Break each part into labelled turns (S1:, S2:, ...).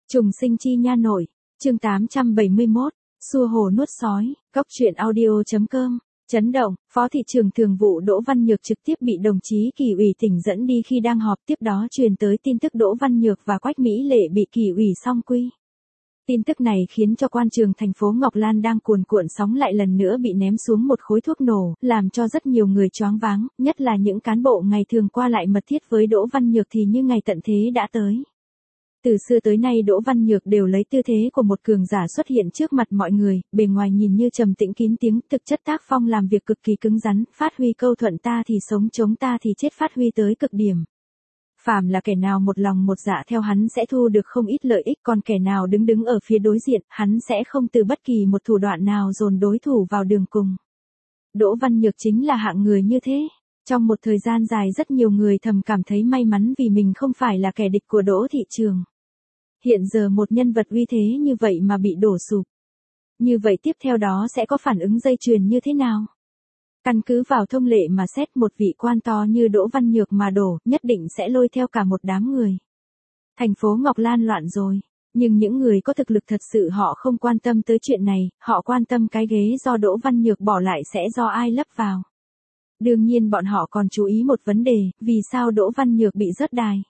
S1: Trùng sinh chi nha nội, chương 871, xua hồ nuốt sói, góc truyện audio.com. Chấn động, Phó thị trưởng thường vụ Đỗ Văn Nhược trực tiếp bị đồng chí Kỷ ủy tỉnh dẫn đi khi đang họp, tiếp đó truyền tới tin tức Đỗ Văn Nhược và Quách Mỹ Lệ bị Kỷ ủy song quy. Tin tức này khiến cho quan trường thành phố Ngọc Lan đang cuồn cuộn sóng lại lần nữa bị ném xuống một khối thuốc nổ, làm cho rất nhiều người choáng váng, nhất là những cán bộ ngày thường qua lại mật thiết với Đỗ Văn Nhược thì như ngày tận thế đã tới. Từ xưa tới nay Đỗ Văn Nhược đều lấy tư thế của một cường giả xuất hiện trước mặt mọi người, bề ngoài nhìn như trầm tĩnh kín tiếng, thực chất tác phong làm việc cực kỳ cứng rắn, phát huy câu thuận ta thì sống chống ta thì chết phát huy tới cực điểm. Phàm là kẻ nào một lòng một dạ theo hắn sẽ thu được không ít lợi ích, còn kẻ nào đứng ở phía đối diện, hắn sẽ không từ bất kỳ một thủ đoạn nào dồn đối thủ vào đường cùng. Đỗ Văn Nhược chính là hạng người như thế. Trong một thời gian dài rất nhiều người thầm cảm thấy may mắn vì mình không phải là kẻ địch của Đỗ thị trường. Hiện giờ một nhân vật uy thế như vậy mà bị đổ sụp. Như vậy tiếp theo đó sẽ có phản ứng dây chuyền như thế nào? Căn cứ vào thông lệ mà xét, một vị quan to như Đỗ Văn Nhược mà đổ, nhất định sẽ lôi theo cả một đám người. Thành phố Ngọc Lan loạn rồi. Nhưng những người có thực lực thật sự họ không quan tâm tới chuyện này, họ quan tâm cái ghế do Đỗ Văn Nhược bỏ lại sẽ do ai lấp vào. Đương nhiên bọn họ còn chú ý một vấn đề, vì sao Đỗ Văn Nhược bị rớt đài.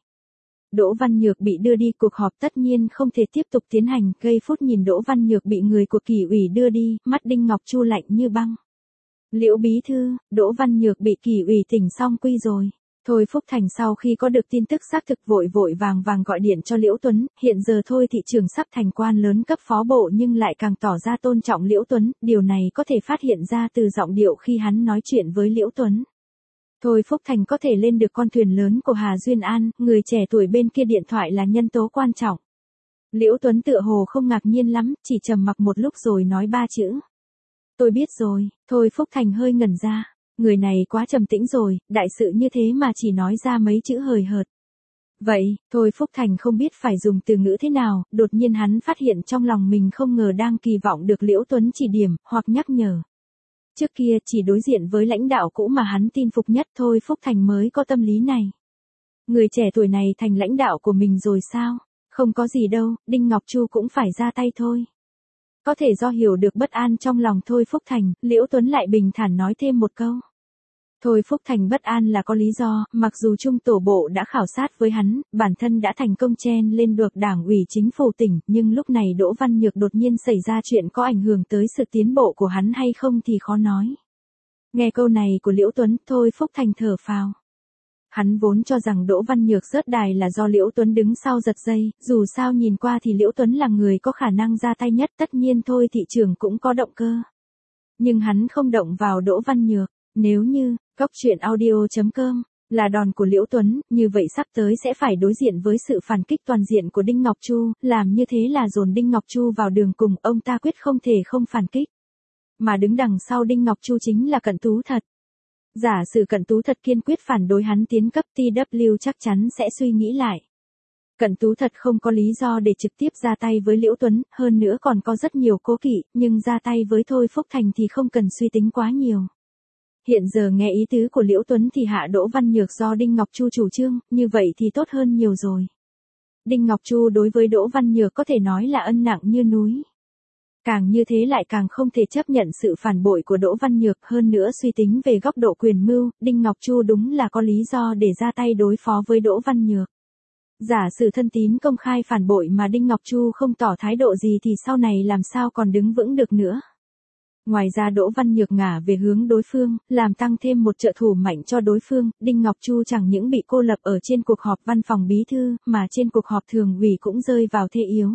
S1: Đỗ Văn Nhược bị đưa đi, cuộc họp tất nhiên không thể tiếp tục tiến hành, giây phút nhìn Đỗ Văn Nhược bị người của Kỷ ủy đưa đi, mắt Đinh Ngọc Chu lạnh như băng. Liễu bí thư, Đỗ Văn Nhược bị Kỷ ủy tỉnh song quy rồi. Thôi Phúc Thành sau khi có được tin tức xác thực vội vàng gọi điện cho Liễu Tuấn, hiện giờ Thôi thị trưởng sắp thành quan lớn cấp phó bộ nhưng lại càng tỏ ra tôn trọng Liễu Tuấn, điều này có thể phát hiện ra từ giọng điệu khi hắn nói chuyện với Liễu Tuấn. Thôi Phúc Thành có thể lên được con thuyền lớn của Hà Duyên An, người trẻ tuổi bên kia điện thoại là nhân tố quan trọng. Liễu Tuấn tựa hồ không ngạc nhiên lắm, chỉ trầm mặc một lúc rồi nói 3 chữ. Tôi biết rồi. Thôi Phúc Thành hơi ngẩn ra. Người này quá trầm tĩnh rồi, đại sự như thế mà chỉ nói ra mấy chữ hời hợt. Vậy, Thôi Phúc Thành không biết phải dùng từ ngữ thế nào, đột nhiên hắn phát hiện trong lòng mình không ngờ đang kỳ vọng được Liễu Tuấn chỉ điểm, hoặc nhắc nhở. Trước kia chỉ đối diện với lãnh đạo cũ mà hắn tin phục nhất, Thôi Phúc Thành mới có tâm lý này. Người trẻ tuổi này thành lãnh đạo của mình rồi sao? Không có gì đâu, Đinh Ngọc Chu cũng phải ra tay thôi. Có thể do hiểu được bất an trong lòng Thôi Phúc Thành, Liễu Tuấn lại bình thản nói thêm một câu. Thôi Phúc Thành bất an là có lý do, mặc dù Trung tổ bộ đã khảo sát với hắn, bản thân đã thành công chen lên được Đảng ủy chính phủ tỉnh, nhưng lúc này Đỗ Văn Nhược đột nhiên xảy ra chuyện có ảnh hưởng tới sự tiến bộ của hắn hay không thì khó nói. Nghe câu này của Liễu Tuấn, Thôi Phúc Thành thở phào. Hắn vốn cho rằng Đỗ Văn Nhược rớt đài là do Liễu Tuấn đứng sau giật dây, dù sao nhìn qua thì Liễu Tuấn là người có khả năng ra tay nhất, tất nhiên Thôi thị trưởng cũng có động cơ. Nhưng hắn không động vào Đỗ Văn Nhược, nếu như, góc truyện audio.com, là đòn của Liễu Tuấn, như vậy sắp tới sẽ phải đối diện với sự phản kích toàn diện của Đinh Ngọc Chu, làm như thế là dồn Đinh Ngọc Chu vào đường cùng, ông ta quyết không thể không phản kích. Mà đứng đằng sau Đinh Ngọc Chu chính là Cận Tú Thật. Giả sử Cận Tú Thật kiên quyết phản đối hắn tiến cấp, TW chắc chắn sẽ suy nghĩ lại. Cận Tú Thật không có lý do để trực tiếp ra tay với Liễu Tuấn, hơn nữa còn có rất nhiều cố kỵ, nhưng ra tay với Thôi Phúc Thành thì không cần suy tính quá nhiều. Hiện giờ nghe ý tứ của Liễu Tuấn thì hạ Đỗ Văn Nhược do Đinh Ngọc Chu chủ trương, như vậy thì tốt hơn nhiều rồi. Đinh Ngọc Chu đối với Đỗ Văn Nhược có thể nói là ân nặng như núi. Càng như thế lại càng không thể chấp nhận sự phản bội của Đỗ Văn Nhược, hơn nữa suy tính về góc độ quyền mưu, Đinh Ngọc Chu đúng là có lý do để ra tay đối phó với Đỗ Văn Nhược. Giả sử thân tín công khai phản bội mà Đinh Ngọc Chu không tỏ thái độ gì thì sau này làm sao còn đứng vững được nữa. Ngoài ra Đỗ Văn Nhược ngả về hướng đối phương, làm tăng thêm một trợ thủ mạnh cho đối phương, Đinh Ngọc Chu chẳng những bị cô lập ở trên cuộc họp văn phòng bí thư, mà trên cuộc họp thường ủy cũng rơi vào thế yếu.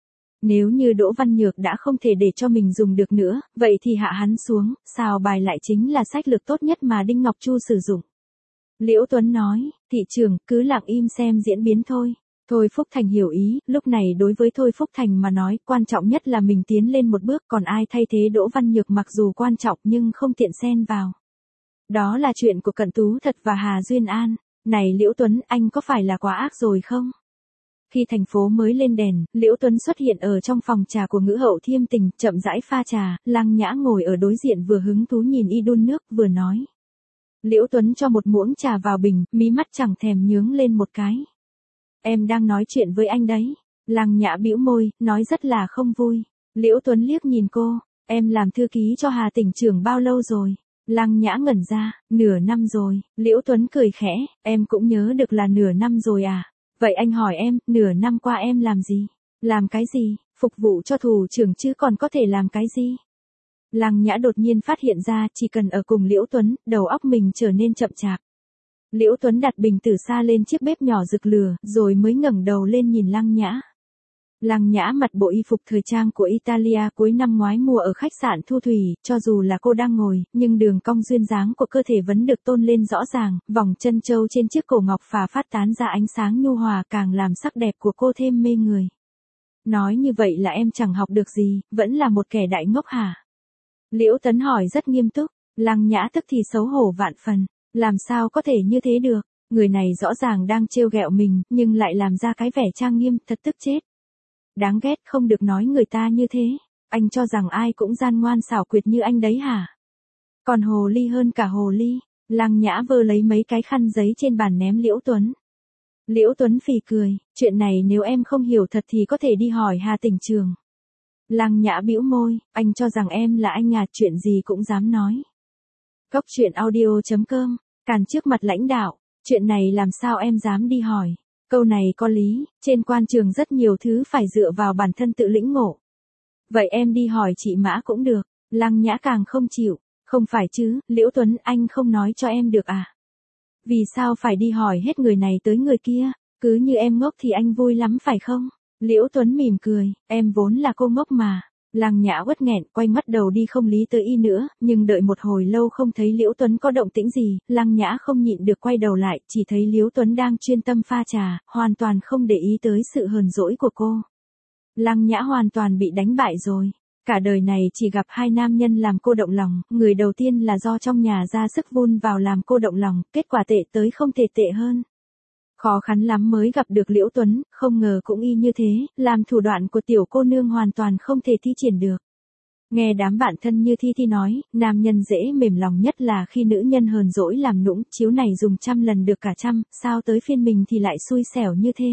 S1: Nếu như Đỗ Văn Nhược đã không thể để cho mình dùng được nữa, vậy thì hạ hắn xuống, xào bài lại chính là sách lược tốt nhất mà Đinh Ngọc Chu sử dụng. Liễu Tuấn nói, thị trưởng, cứ lặng im xem diễn biến thôi. Thôi Phúc Thành hiểu ý, lúc này đối với Thôi Phúc Thành mà nói, quan trọng nhất là mình tiến lên một bước, còn ai thay thế Đỗ Văn Nhược mặc dù quan trọng nhưng không tiện xen vào. Đó là chuyện của Cận Tú Thật và Hà Duyên An. Này Liễu Tuấn, anh có phải là quá ác rồi không? Khi thành phố mới lên đèn, Liễu Tuấn xuất hiện ở trong phòng trà của Ngữ Hậu Thiêm Tình, chậm rãi pha trà, Lăng Nhã ngồi ở đối diện vừa hứng thú nhìn y đun nước, vừa nói. Liễu Tuấn cho một muỗng trà vào bình, mí mắt chẳng thèm nhướng lên một cái. Em đang nói chuyện với anh đấy. Lăng Nhã bĩu môi, nói rất là không vui. Liễu Tuấn liếc nhìn cô, em làm thư ký cho Hà tỉnh trưởng bao lâu rồi? Lăng Nhã ngẩn ra, nửa năm rồi. Liễu Tuấn cười khẽ, em cũng nhớ được là nửa năm rồi à? Vậy anh hỏi em, nửa năm qua em làm gì? Làm cái gì? Phục vụ cho thủ trưởng chứ còn có thể làm cái gì? Lăng Nhã đột nhiên phát hiện ra chỉ cần ở cùng Liễu Tuấn, đầu óc mình trở nên chậm chạp. Liễu Tuấn đặt bình tử sa lên chiếc bếp nhỏ rực lửa, rồi mới ngẩng đầu lên nhìn Lăng Nhã. Lăng Nhã mặc bộ y phục thời trang của Italia cuối năm ngoái mua ở khách sạn Thu Thủy, cho dù là cô đang ngồi, nhưng đường cong duyên dáng của cơ thể vẫn được tôn lên rõ ràng, vòng chân châu trên chiếc cổ ngọc phà phát tán ra ánh sáng nhu hòa càng làm sắc đẹp của cô thêm mê người. Nói như vậy là em chẳng học được gì, vẫn là một kẻ đại ngốc hả? Liễu Tấn hỏi rất nghiêm túc, Lăng Nhã tức thì xấu hổ vạn phần, làm sao có thể như thế được, người này rõ ràng đang trêu ghẹo mình, nhưng lại làm ra cái vẻ trang nghiêm, thật tức chết. Đáng ghét, không được nói người ta như thế, anh cho rằng ai cũng gian ngoan xảo quyệt như anh đấy hả? Còn hồ ly hơn cả hồ ly. Lăng Nhã vơ lấy mấy cái khăn giấy trên bàn ném Liễu Tuấn. Liễu Tuấn phì cười, chuyện này nếu em không hiểu thật thì có thể đi hỏi Hà tỉnh trưởng. Lăng Nhã bĩu môi, anh cho rằng em là anh à, chuyện gì cũng dám nói. Cốc truyện audio.com, càn trước mặt lãnh đạo, chuyện này làm sao em dám đi hỏi. Câu này có lý, trên quan trường rất nhiều thứ phải dựa vào bản thân tự lĩnh ngộ. Vậy em đi hỏi chị Mã cũng được. Lăng Nhã càng không chịu, không phải chứ, Liễu Tuấn anh không nói cho em được à? Vì sao phải đi hỏi hết người này tới người kia, cứ như em ngốc thì anh vui lắm phải không? Liễu Tuấn mỉm cười, em vốn là cô ngốc mà. Lăng Nhã uất nghẹn, quay mắt đầu đi không lý tới y nữa, nhưng đợi một hồi lâu không thấy Liễu Tuấn có động tĩnh gì, Lăng Nhã không nhịn được quay đầu lại, chỉ thấy Liễu Tuấn đang chuyên tâm pha trà, hoàn toàn không để ý tới sự hờn dỗi của cô. Lăng Nhã hoàn toàn bị đánh bại rồi. Cả đời này chỉ gặp hai nam nhân làm cô động lòng, người đầu tiên là do trong nhà ra sức vun vào làm cô động lòng, kết quả tệ tới không thể tệ hơn. Khó khăn lắm mới gặp được Liễu Tuấn, không ngờ cũng y như thế, làm thủ đoạn của tiểu cô nương hoàn toàn không thể thi triển được. Nghe đám bạn thân như Thi nói, nam nhân dễ mềm lòng nhất là khi nữ nhân hờn dỗi làm nũng, chiếu này dùng 100 lần được cả trăm, sao tới phiên mình thì lại xui xẻo như thế.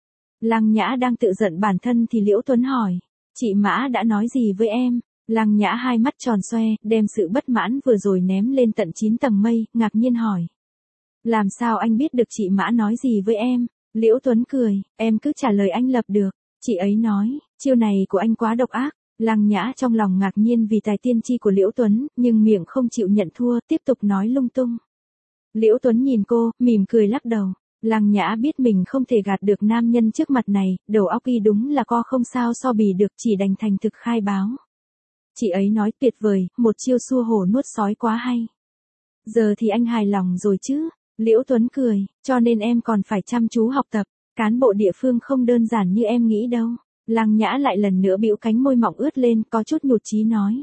S1: Lăng Nhã đang tự giận bản thân thì Liễu Tuấn hỏi, chị Mã đã nói gì với em? Lăng Nhã hai mắt tròn xoe, đem sự bất mãn vừa rồi ném lên tận 9 tầng mây, ngạc nhiên hỏi. Làm sao anh biết được chị Mã nói gì với em? Liễu Tuấn cười, em cứ trả lời anh lập được. Chị ấy nói, chiêu này của anh quá độc ác. Lăng Nhã trong lòng ngạc nhiên vì tài tiên tri của Liễu Tuấn, nhưng miệng không chịu nhận thua, tiếp tục nói lung tung. Liễu Tuấn nhìn cô, mỉm cười lắc đầu. Lăng Nhã biết mình không thể gạt được nam nhân trước mặt này, đầu óc y đúng là co không sao so bì được, chỉ đành thành thực khai báo. Chị ấy nói tuyệt vời, một chiêu xua hổ nuốt sói quá hay. Giờ thì anh hài lòng rồi chứ? Liễu Tuấn cười, cho nên em còn phải chăm chú học tập, cán bộ địa phương không đơn giản như em nghĩ đâu. Lăng Nhã lại lần nữa bĩu cánh môi mỏng ướt lên, có chút nhụt chí nói.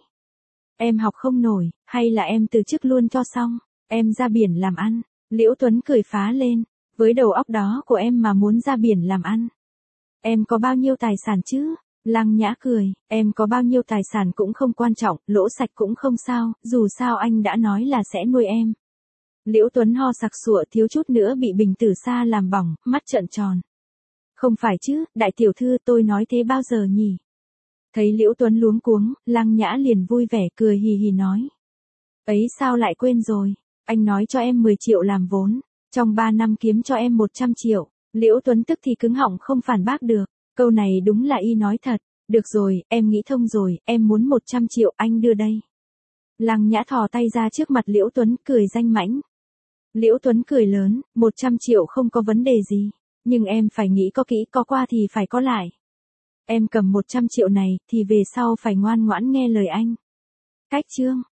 S1: Em học không nổi, hay là em từ chức luôn cho xong, em ra biển làm ăn. Liễu Tuấn cười phá lên, với đầu óc đó của em mà muốn ra biển làm ăn. Em có bao nhiêu tài sản chứ? Lăng Nhã cười, em có bao nhiêu tài sản cũng không quan trọng, lỗ sạch cũng không sao, dù sao anh đã nói là sẽ nuôi em. Liễu Tuấn ho sặc sụa thiếu chút nữa bị bình tử sa làm bỏng, mắt trợn tròn. Không phải chứ, đại tiểu thư tôi nói thế bao giờ nhỉ? Thấy Liễu Tuấn luống cuống, Lăng Nhã liền vui vẻ cười hì hì nói. Ấy sao lại quên rồi, anh nói cho em 10 triệu làm vốn, trong 3 năm kiếm cho em 100 triệu. Liễu Tuấn tức thì cứng họng không phản bác được, câu này đúng là y nói thật. Được rồi, em nghĩ thông rồi, em muốn 100 triệu anh đưa đây. Lăng Nhã thò tay ra trước mặt Liễu Tuấn cười danh mãnh. Liễu Tuấn cười lớn, 100 triệu không có vấn đề gì, nhưng em phải nghĩ có kỹ, có qua thì phải có lại. Em cầm 100 triệu này thì về sau phải ngoan ngoãn nghe lời anh. Cách chương